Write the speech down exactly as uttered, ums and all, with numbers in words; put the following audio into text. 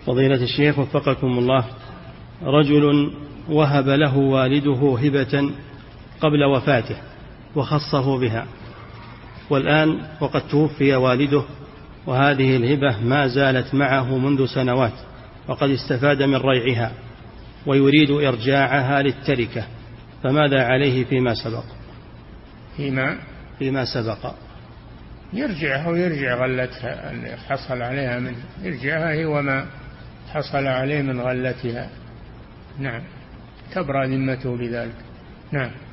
فضيلة الشيخ وفقكم الله، رجل وهب له والده هبة قبل وفاته وخصه بها، والآن وقد توفي والده وهذه الهبة ما زالت معه منذ سنوات وقد استفاد من ريعها ويريد إرجاعها للتركة، فماذا عليه فيما سبق؟ فيما, فيما سبق يرجعها ويرجع غلتها اللي حصل عليها من يرجعها هي وما حصل عليه من غلتها. نعم، تبرأ ذمته بذلك. نعم.